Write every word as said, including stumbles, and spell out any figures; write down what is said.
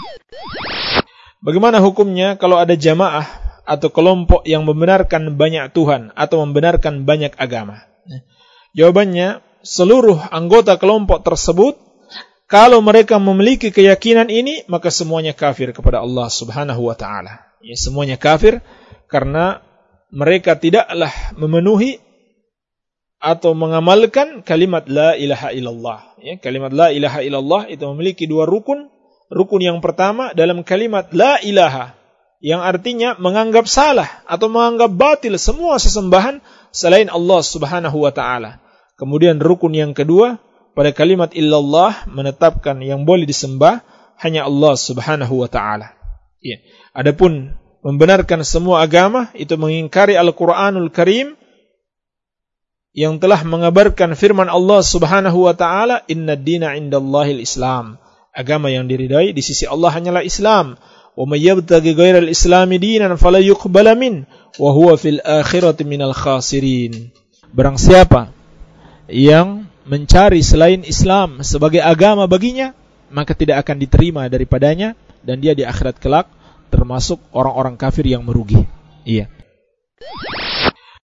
Bagaimana hukumnya kalau ada jamaah atau kelompok yang membenarkan banyak Tuhan atau membenarkan banyak agama? Jawabannya, seluruh anggota kelompok tersebut, kalau mereka memiliki keyakinan ini, maka semuanya kafir kepada Allah Subhanahu wa ta'ala. Ya, semuanya kafir karena mereka tidaklah memenuhi atau mengamalkan kalimat la ilaha illallah. Ya, kalimat la ilaha illallah itu memiliki dua rukun. Rukun yang pertama dalam kalimat la ilaha, yang artinya menganggap salah atau menganggap batil semua sesembahan selain Allah Subhanahu wa ta'ala. Kemudian rukun yang kedua, pada kalimat illallah menetapkan yang boleh disembah hanya Allah Subhanahu wa ta'ala. Ya. Adapun membenarkan semua agama itu mengingkari Al-Qur'anul Karim yang telah mengabarkan firman Allah Subhanahu wa ta'ala, inna dina indallahil Islam. Agama yang diridai di sisi Allah hanyalah Islam. Wa may yabtaghi ghairal islami dinan fala yuqbala min wa huwa fil akhirati minal khasirin. Barang siapa yang mencari selain Islam sebagai agama baginya, maka tidak akan diterima daripadanya, dan dia di akhirat kelak termasuk orang-orang kafir yang merugi. Iya.